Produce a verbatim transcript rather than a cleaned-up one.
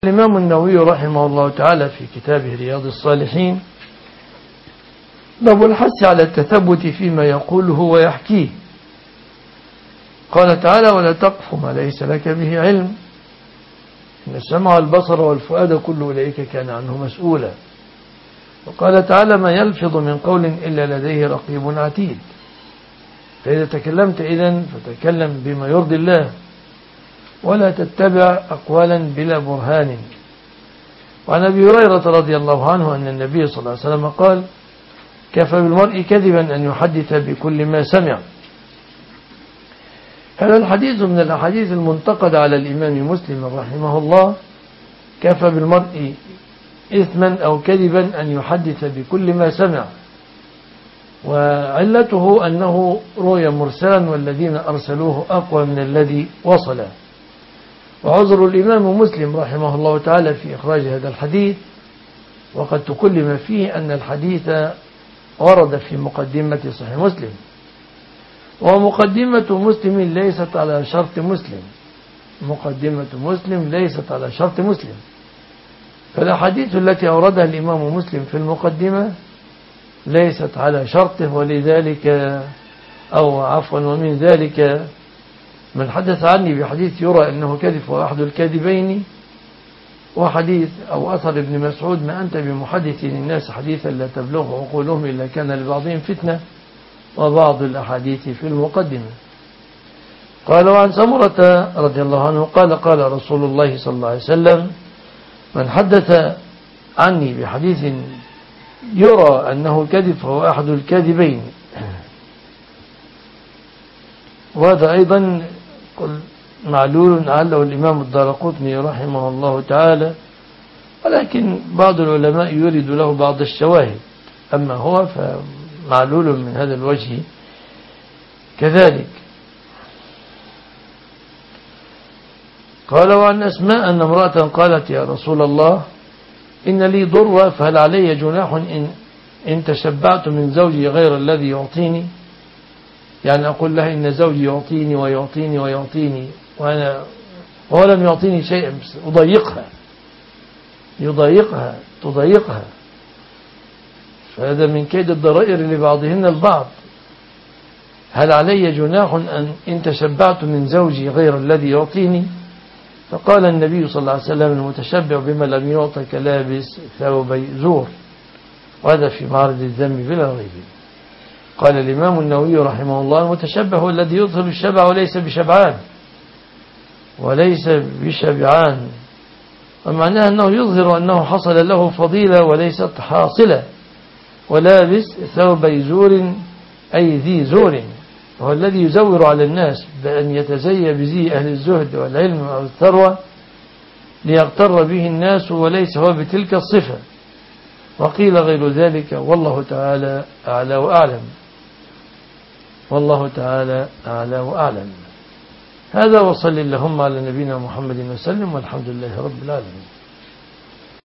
الإمام النووي رحمه الله تعالى في كتابه رياض الصالحين باب الحث على التثبت فيما يقوله ويحكيه. قال تعالى: ولا تقف ما ليس لك به علم إن السمع والبصر والفؤاد كل أولئك كان عنه مسؤولا. وقال تعالى: ما يلفظ من قول إلا لديه رقيب عتيد. فإذا تكلمت إذن فتكلم بما يرضي الله ولا تتبع أقوالا بلا برهان. وعن أبي هريرة رضي الله عنه أن النبي صلى الله عليه وسلم قال: كفى بالمرء كذبا أن يحدث بكل ما سمع. هذا الحديث من الأحاديث المنتقدة على الإمام مسلم رحمه الله. كفى بالمرء إثما أو كذبا أن يحدث بكل ما سمع، وعلته أنه روي مرسلا والذين أرسلوه أقوى من الذي وصل. وعذر الإمام مسلم رحمه الله تعالى في إخراج هذا الحديث، وقد تكلم فيه أن الحديث ورد في مقدمة صحيح مسلم، ومقدمة مسلم ليست على شرط مسلم مقدمة مسلم ليست على شرط مسلم فالأحاديث التي أوردها الإمام مسلم في المقدمة ليست على شرطه، ولذلك أو عفوا ومن ذلك من حدث عني بحديث يرى أنه كذب وأحد الكاذبين، وحديث أو أثر ابن مسعود: ما أنت بمحدث الناس حديثا لا تبلغ عقولهم إلا كان لبعضهم فتنة، وبعض الأحاديث في المقدمة. قال: وعن سمرة رضي الله عنه قال: قال رسول الله صلى الله عليه وسلم: من حدث عني بحديث يرى أنه كذب فهو أحد الكاذبين. وهذا أيضا معلول عله الإمام الدارقطني رحمه الله تعالى، ولكن بعض العلماء يريد له بعض الشواهد، أما هو فمعلول من هذا الوجه كذلك. قال: وعن أسماء أن امرأة قالت: يا رسول الله إن لي ضر فهل علي جناح إن, إن تشبعت من زوجي غير الذي يعطيني؟ يعني أقول لها إن زوجي يعطيني ويعطيني ويعطيني وأنا وهو لم يعطيني شيئا، بس أضيقها يضيقها تضيقها فهذا من كيد الضرائر لبعضهن البعض. هل علي جناح أن إن تشبعت من زوجي غير الذي يعطيني؟ فقال النبي صلى الله عليه وسلم: المتشبع بما لم يعطى كلابس ثوبي زور. وهذا في معرض الذم بلا ريب. قال الإمام النووي رحمه الله: المتشبع هو الذي يظهر الشبع وليس بشبعان وليس بشبعان ومعناه أنه يظهر أنه حصل له فضيلة وليست حاصلة. ولابس ثوبي زور أي ذي زور، وهو الذي يزور على الناس بأن يتزي بزي أهل الزهد والعلم أو الثروة ليغتر به الناس، وليس هو بتلك الصفة. وقيل غير ذلك، والله تعالى أعلى وأعلم والله تعالى أعلى وأعلم. هذا، وصل اللهم على نبينا محمد وسلم، والحمد لله رب العالمين.